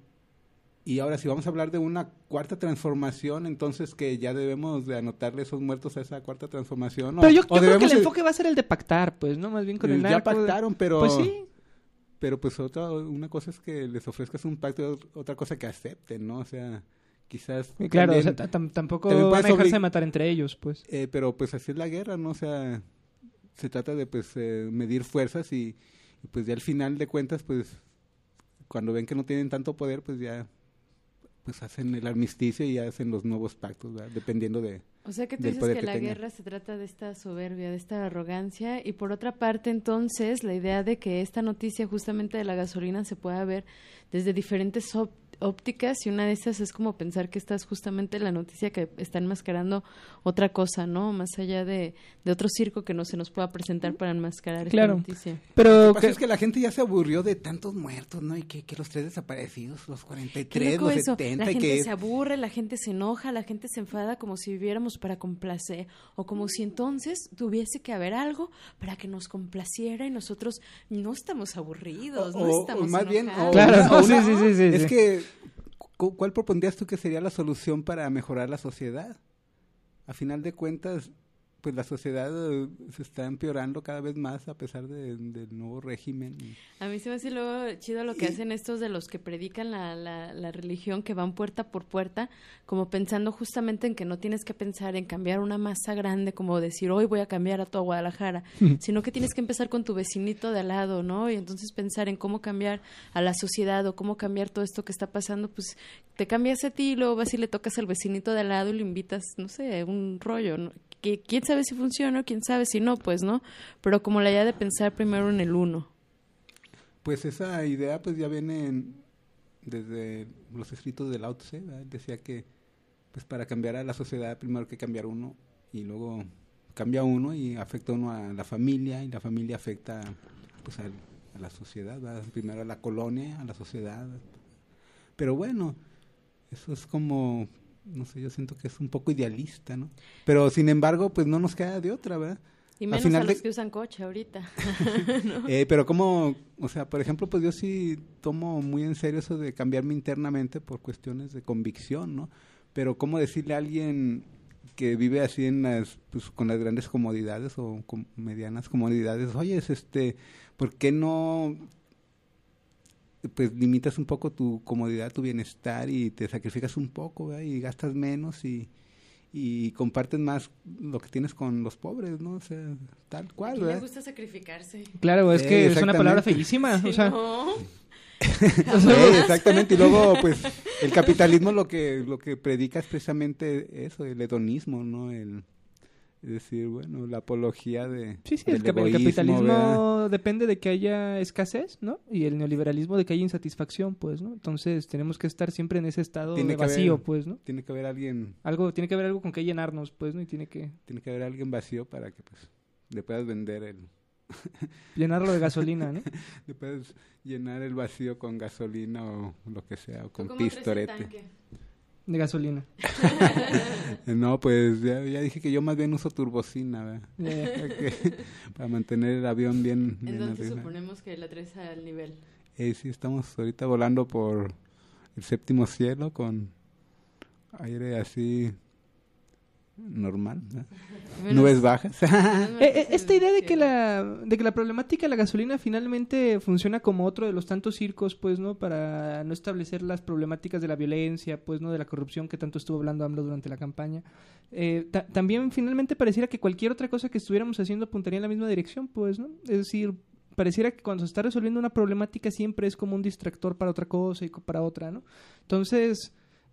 y ahora si vamos a hablar de una cuarta transformación, entonces que ya debemos de anotarle esos muertos a esa cuarta transformación. o- Pero yo, o yo creo que debemos el de- enfoque va a ser el de pactar, pues, ¿no? Más bien con el ya narco. pactaron, pero Pues sí. pero pues otra una cosa es que les ofrezcas un pacto y ot- otra cosa que acepten, ¿no? O sea, quizás Y claro, o también, sea, ta- tam- tampoco también van a puedes dejarse obli- de matar entre ellos, pues. eh, pero pues así es la guerra, ¿no? O sea, se trata de pues eh, medir fuerzas y, y pues ya al final de cuentas pues cuando ven que no tienen tanto poder pues ya pues hacen el armisticio y hacen los nuevos pactos, ¿verdad? Dependiendo de O sea que tú del dices poder que, que la tenga. guerra se trata de esta soberbia, de esta arrogancia, y por otra parte entonces la idea de que esta noticia justamente de la gasolina se pueda ver desde diferentes op- ópticas, y una de esas es como pensar que esta es justamente la noticia que está enmascarando otra cosa, ¿no? Más allá de, de otro circo que no se nos pueda presentar para enmascarar Claro. esta noticia. Pero Lo que pasa que- es que la gente ya se aburrió de tantos muertos, ¿no? Y que, que los tres desaparecidos, los cuarenta y Qué tres, loco los eso. setenta, La y gente que... se aburre, la gente se enoja, la gente se enfada como si viviéramos para complacer, o como si entonces tuviese que haber algo para que nos complaciera y nosotros no estamos aburridos, no o, estamos o más bien, enojados. o Claro, una- o sí, una- sí, sí, sí, es sí. que, cu- ¿cuál propondrías tú que sería la solución para mejorar la sociedad? A final de cuentas, pues la sociedad eh, se está empeorando cada vez más a pesar de- del nuevo régimen. y- A mí se me hace luego chido lo que Y- hacen estos de los que predican la, la, la religión, que van puerta por puerta, como pensando justamente en que no tienes que pensar en cambiar una masa grande, como decir, hoy voy a cambiar a toda Guadalajara, sino que tienes que empezar con tu vecinito de al lado, ¿no? Y entonces pensar en cómo cambiar a la sociedad o cómo cambiar todo esto que está pasando, pues te cambias a ti y luego vas y le tocas al vecinito de al lado y le invitas, no sé, un rollo, ¿no? Que quién sabe si funciona, quién sabe si no, pues, ¿no? Pero como la idea de pensar primero en el uno. Pues esa idea pues ya viene en- desde los escritos de Lao Tse, ¿verdad? Decía que pues para cambiar a la sociedad primero hay que cambiar uno y luego cambia uno y afecta uno a la familia y la familia afecta pues al- a la sociedad, ¿verdad? Primero a la colonia, a la sociedad. Pero bueno, eso es como, no sé, yo siento que es un poco idealista, ¿no? Pero sin embargo, pues no nos queda de otra, ¿verdad? Y Al menos final a los de- que usan coche ahorita. Eh, pero como, o sea, por ejemplo, pues yo sí tomo muy en serio eso de cambiarme internamente por cuestiones de convicción, ¿no? Pero cómo decirle a alguien que vive así en las, pues con las grandes comodidades o con medianas comodidades, oye, es este, ¿por qué no pues limitas un poco tu comodidad, tu bienestar y te sacrificas un poco, ¿verdad? Y gastas menos y, y compartes más lo que tienes con los pobres, ¿no? O sea, tal cual, ¿A quién ¿verdad? le gusta sacrificarse? Claro, es Eh, que es una palabra exactamente. feísima, Sí, o sea, ¿no? Sí, exactamente, y luego pues el capitalismo lo que lo que predica es precisamente eso, el hedonismo, ¿no? El, es decir, bueno, la apología de sí, sí, del el, cap- el egoísmo, capitalismo ¿verdad? depende de que haya escasez, ¿no? Y el neoliberalismo de que haya insatisfacción, pues, ¿no? Entonces tenemos que estar siempre en ese estado Tiene de que haber- vacío, pues, ¿no? Tiene que haber alguien, Algo, tiene que haber algo con que llenarnos, pues, ¿no? Y tiene que tiene que haber alguien vacío para que pues le puedas vender el llenarlo de gasolina, ¿no? le puedes llenar el vacío con gasolina o lo que sea, o ¿Tú con cómo traes el pistorete. tanque? De gasolina. No, pues ya, ya dije que yo más bien uso turbocina, ¿verdad? Ya, ya. Que- para mantener el avión bien, bien Entonces arriba. suponemos que la traes al nivel. Eh, sí, estamos ahorita volando por el séptimo cielo con aire así normal, ¿verdad? Menos- Nubes bajas. menos Eh, eh, marcas esta el idea de que cielo. la de que la problemática de la gasolina finalmente funciona como otro de los tantos circos, pues, ¿no? Para no establecer las problemáticas de la violencia, pues, ¿no? De la corrupción que tanto estuvo hablando AMLO durante la campaña. Eh, ta- también finalmente pareciera que cualquier otra cosa que estuviéramos haciendo apuntaría en la misma dirección, pues, ¿no? Es decir, pareciera que cuando se está resolviendo una problemática siempre es como un distractor para otra cosa y co- para otra, ¿no? Entonces,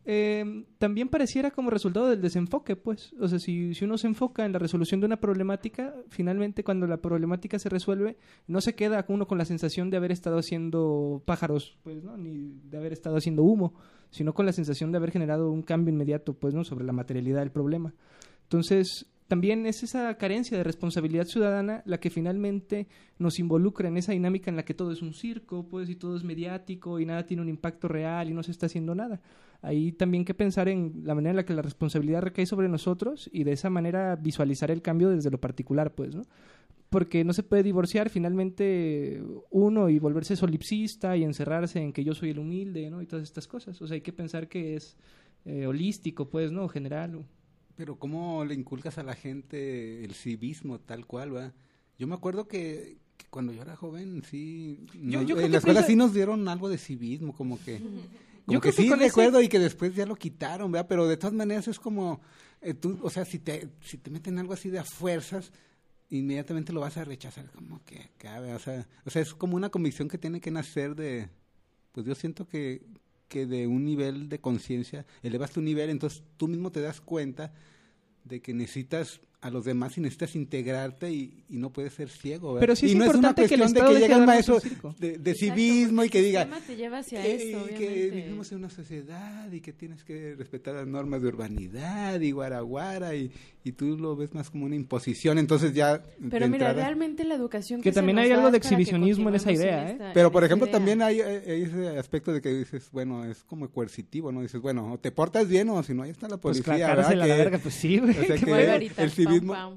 eh, también pareciera como resultado del desenfoque, pues. O sea, si, si uno se enfoca en la resolución de una problemática, finalmente cuando la problemática se resuelve, no se queda uno con la sensación de haber estado haciendo pájaros, pues, ¿no? Ni de haber estado haciendo humo, sino con la sensación de haber generado un cambio inmediato, pues, ¿no? Sobre la materialidad del problema. Entonces, también es esa carencia de responsabilidad ciudadana la que finalmente nos involucra en esa dinámica en la que todo es un circo, pues, y todo es mediático y nada tiene un impacto real y no se está haciendo nada. Ahí también que pensar en la manera en la que la responsabilidad recae sobre nosotros y de esa manera visualizar el cambio desde lo particular, pues, ¿no? Porque no se puede divorciar finalmente uno y volverse solipsista y encerrarse en que yo soy el humilde, ¿no? Y todas estas cosas. O sea, hay que pensar que es eh, holístico, pues, ¿no? General. o- Pero ¿cómo le inculcas a la gente el civismo tal cual, va? Yo me acuerdo que, que cuando yo era joven, sí, Yo- nos- yo creo en que la escuela piensa- sí nos dieron algo de civismo, como que, como Yo que creo que sí con ese- recuerdo y que después ya lo quitaron, ¿verdad? Pero de todas maneras es como, eh, tú, o sea, si te, si te meten algo así de a fuerzas, inmediatamente lo vas a rechazar, como que, que, a ver, o sea, o sea, es como una convicción que tiene que nacer de, pues yo siento que, que de un nivel de conciencia, elevas tu nivel, entonces tú mismo te das cuenta de que necesitas a los demás y necesitas integrarte y, y no puedes ser ciego, ¿verdad? Pero sí es y no es una importante que el cuestión de Estado que deje llegue un darnos maestro un circo. de, de Exacto, civismo porque y que el diga sistema te lleva hacia que, esto, y que obviamente. vivimos en una sociedad y que tienes que respetar las normas de urbanidad y guaraguara y, y tú lo ves más como una imposición, entonces ya Pero de mira, entrada- realmente la educación Que que, también se nos hay da algo de es para que exhibicionismo en esa continuemos idea, ¿eh? esta- Pero, en por esta ejemplo, idea. también hay, hay ese aspecto de que dices, bueno, es como coercitivo, ¿no? Dices, bueno, o te portas bien o si no, ahí está la Pues policía, la ¿verdad? cárcel a la Que- verga, pues sí, güey. o sea Qué que bueno. Margarita, el pam, civismo- pam.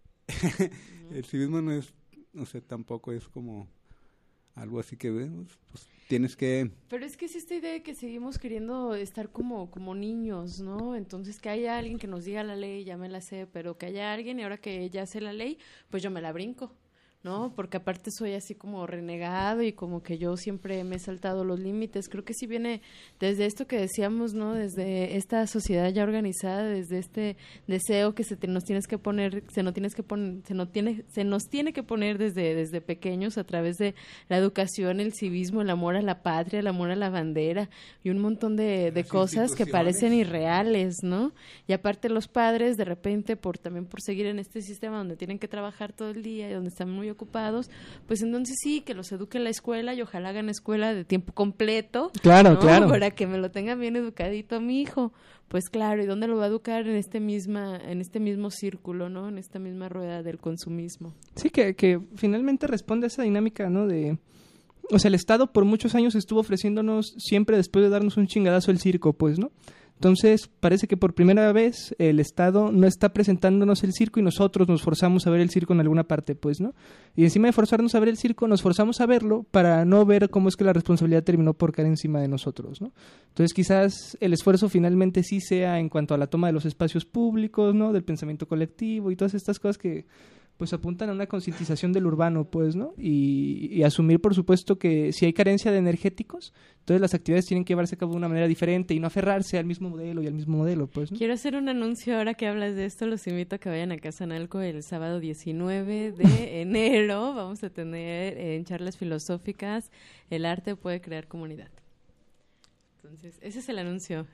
el civismo no es, no sé, tampoco es como algo así que vemos, pues tienes que... Pero es que es esta idea de que seguimos queriendo estar como, como niños, ¿no? Entonces que haya alguien que nos diga la ley, ya me la sé, pero que haya alguien y ahora que ya sé la ley, pues yo me la brinco, ¿no? Porque aparte soy así como renegado y como que yo siempre me he saltado los límites. Creo que sí viene desde esto que decíamos, ¿no? Desde esta sociedad ya organizada, desde este deseo que se te, nos tienes que poner, se nos tienes que poner, se nos tiene, se nos tiene que poner desde, desde pequeños a través de la educación, el civismo, el amor a la patria, el amor a la bandera y un montón de, de Las cosas que instituciones. parecen irreales, ¿no? Y aparte los padres de repente por también por seguir en este sistema donde tienen que trabajar todo el día y donde están muy ocupados, pues entonces sí, que los eduque en la escuela y ojalá hagan escuela de tiempo completo. Claro, ¿no? claro. Para que me lo tenga bien educadito mi hijo. Pues claro, ¿y dónde lo va a educar? En este misma, en este mismo círculo, ¿no? En esta misma rueda del consumismo. Sí, que, que finalmente responde a esa dinámica, ¿no? De, o sea, el Estado por muchos años estuvo ofreciéndonos siempre después de darnos un chingadazo el circo, pues, ¿no? Entonces, parece que por primera vez el Estado no está presentándonos el circo y nosotros nos forzamos a ver el circo en alguna parte, pues, ¿no? Y encima de forzarnos a ver el circo, nos forzamos a verlo para no ver cómo es que la responsabilidad terminó por caer encima de nosotros, ¿no? Entonces, quizás el esfuerzo finalmente sí sea en cuanto a la toma de los espacios públicos, ¿no? Del pensamiento colectivo y todas estas cosas que pues apuntan a una concientización del urbano, pues, ¿no? Y, y asumir, por supuesto, que si hay carencia de energéticos, entonces las actividades tienen que llevarse a cabo de una manera diferente y no aferrarse al mismo modelo y al mismo modelo, pues, ¿no? Quiero hacer un anuncio ahora que hablas de esto. Los invito a que vayan a Casanalco el sábado diecinueve de enero. Vamos a tener en charlas filosóficas El arte puede crear comunidad. Entonces, ese es el anuncio.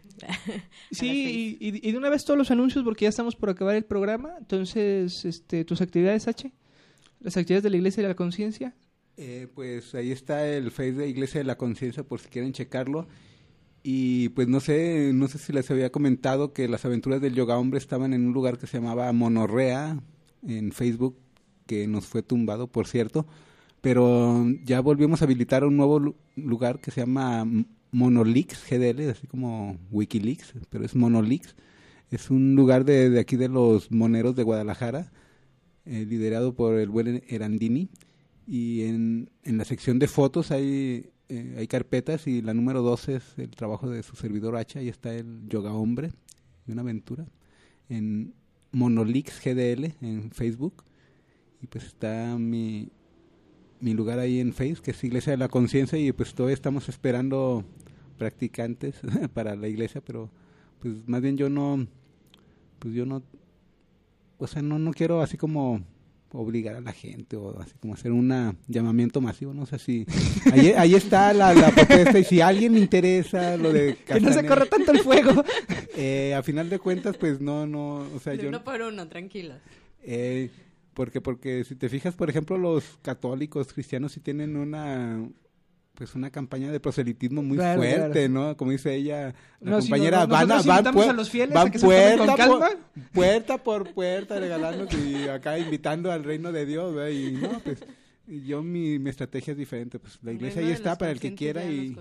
Sí, y, y de una vez todos los anuncios porque ya estamos por acabar el programa. Entonces, este, tus actividades, H, las actividades de la Iglesia de la Conciencia. Eh, pues ahí está el Face de Iglesia de la Conciencia por si quieren checarlo. Y pues no sé, no sé si les había comentado que las aventuras del Yoga Hombre estaban en un lugar que se llamaba Monorrea en Facebook, que nos fue tumbado, por cierto. Pero ya volvimos a habilitar un nuevo lu- lugar que se llama Monolix G D L, así como Wikileaks, pero es Monolix. Es un lugar de, de aquí de los moneros de Guadalajara, eh, liderado por el buen Erandini. Y en, en la sección de fotos hay, eh, hay carpetas y la número doce es el trabajo de su servidor H. Ahí está el Yoga Hombre y una aventura en Monolix G D L en Facebook. Y pues está mi, mi lugar ahí en Facebook, que es Iglesia de la Conciencia, y pues todavía estamos esperando practicantes para la iglesia, pero pues más bien yo no, pues yo no, o sea, no, no quiero así como obligar a la gente o así como hacer un llamamiento masivo, no sé si ahí, ahí está la, la propuesta, y si a alguien le interesa lo de que no se corra tanto el fuego. eh, a final de cuentas pues no, no, o sea, de yo uno por uno, tranquilos. Eh, porque, porque si te fijas, por ejemplo, los católicos cristianos sí tienen una, pues una campaña de proselitismo muy claro, fuerte, claro. ¿no? Como dice ella, la no, compañera, si no, van, a, van, invitamos pu- a los fieles van a que se tomen puerta, con calma. por, puerta por puerta regalando y acá invitando al reino de Dios, ¿verdad? Y no, pues yo mi, mi estrategia es diferente, pues la iglesia ahí está para el que quiera y,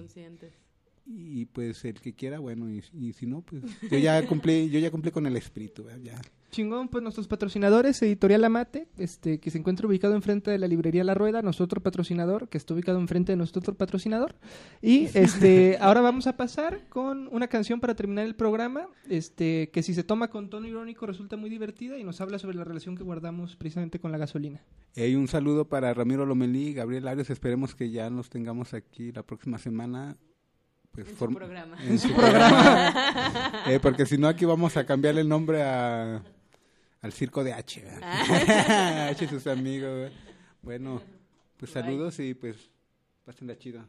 y pues el que quiera, bueno, y, y si no, pues yo ya cumplí, yo ya cumplí con el espíritu, ¿verdad? Ya. Chingón, pues nuestros patrocinadores, Editorial Amate, este, que se encuentra ubicado enfrente de la librería La Rueda, nuestro otro patrocinador, que está ubicado enfrente de nuestro otro patrocinador. Y este, ahora vamos a pasar con una canción para terminar el programa, este, que si se toma con tono irónico resulta muy divertida y nos habla sobre la relación que guardamos precisamente con la gasolina. Hey, un saludo para Ramiro Lomelí y Gabriel Arias, esperemos que ya nos tengamos aquí la próxima semana. Pues en, form- su programa. en su programa. eh, porque si no aquí vamos a cambiarle el nombre a al circo de H. H y sus amigos. Bueno, pues Bye. saludos y pues pásenla chido.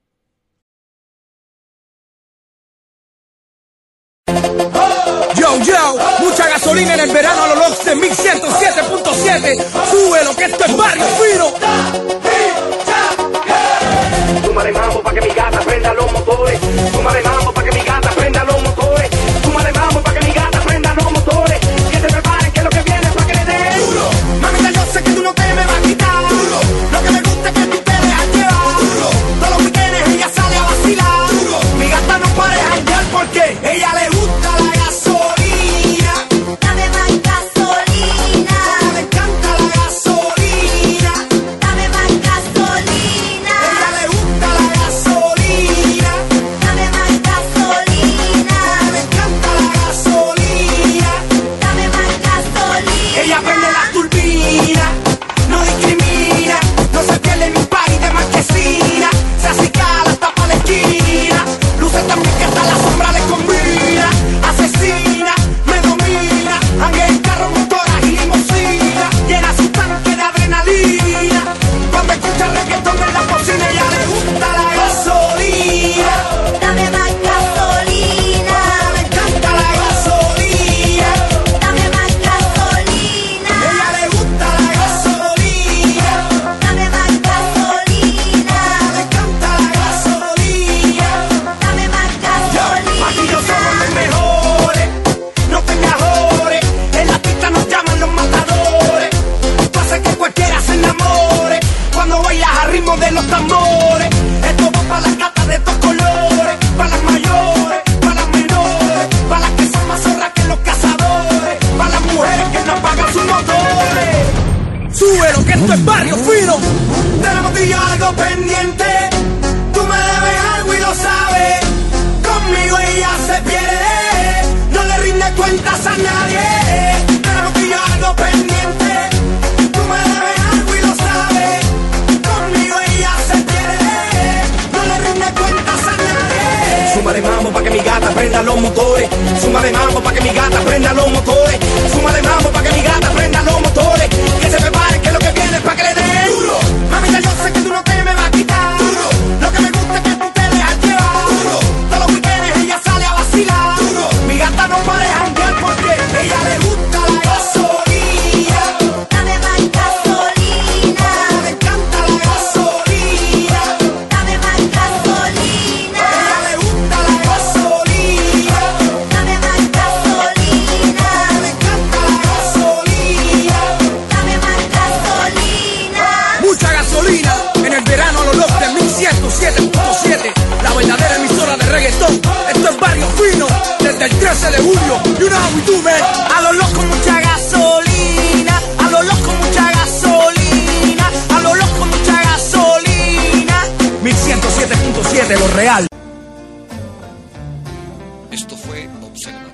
Yo, yo, mucha gasolina en el verano a los Lox de mil ciento siete punto siete. Sube lo que esto es barrio fino. Súmale mambo pa' que mi gata prenda los motores. Súmale mambo pa' que mi gata prenda los motores. Súmale mambo pa' que mi gata prenda los motores. Que se preparen que lo que viene es pa' que le den duro. Mamita, yo sé que tú no te me vas a quitar duro. Lo que me gusta es que tú te dejas llevar duro. Todos los weekends ella sale a vacilar duro. Mi gata no para de janguear porque ella le gusta la gasolina. Dame más gasolina. Como le encanta la gasolina. Dame más gasolina. Ella le gusta la gasolina. Dame más gasolina. Como le encanta la gasolina. Dame más gasolina. Ella prende la turbina, no discrimina, no se pierde ni un party de marquesina. Se acicala hasta pa' la esquina, luce también que hasta la sombra le combina. Asesina, me domina, ande en carro, motoras y limosina. Llena su tanque de adrenalina, cuando escucha reggaetón en la cocina. Ella le gusta la gasolina. Dame más gasolina. Le encanta la gasolina. Dame más gasolina. Ella le gusta la gasolina. Dame más gasolina. Le encanta la gasolina. Dame más gasolina. Aquí yo somos los mejores, no te me ajores. En la pista nos llaman los matadores. Tú haces que cualquiera se enamore cuando bailas a ritmo de los tambores. Esto va para las gatas de estos colores, para las mayores, para las menores, para las que son más zorras que los cazadores, para las mujeres que no apagan sus motores. Súbelo que esto es barrio fino. Tenemos tú y yo algo pendiente. Tú me debes algo y lo sabes. Conmigo ella se pierde. No le rinde cuentas a nadie. Tenemos tú y yo algo pendiente. Tú me mambo pa' que mi gata prenda los motores. Súmale mambo pa' que mi gata prenda los motores. Súmale mambo pa' que mi gata prenda los motores. Que se preparen que lo que viene es pa' que le den duro. Mamita, yo sé que tú no te me vas a quitar duro. Lo que me gusta es que tú te dejas llevar duro. Todos los weekends ella sale a vacilar duro. Mi gata no para de janguear porque ella le gusta la gasolina. Dame más gasolina. Me encanta la gasolina. Dame más gasolina. Ella le gusta la gasolina. Dame más gasolina. Me encanta la gasolina. Dame más gasolina. Mucha gasolina en el verano a los locos mil ciento siete punto siete, la verdadera emisora de reggaetón. Esto es Barrio Fino desde el trece de julio. You know how we do, man. A los locos mucha gasolina, a los locos mucha gasolina, a los locos mucha gasolina. mil ciento siete punto siete, lo real. Esto fue Observa.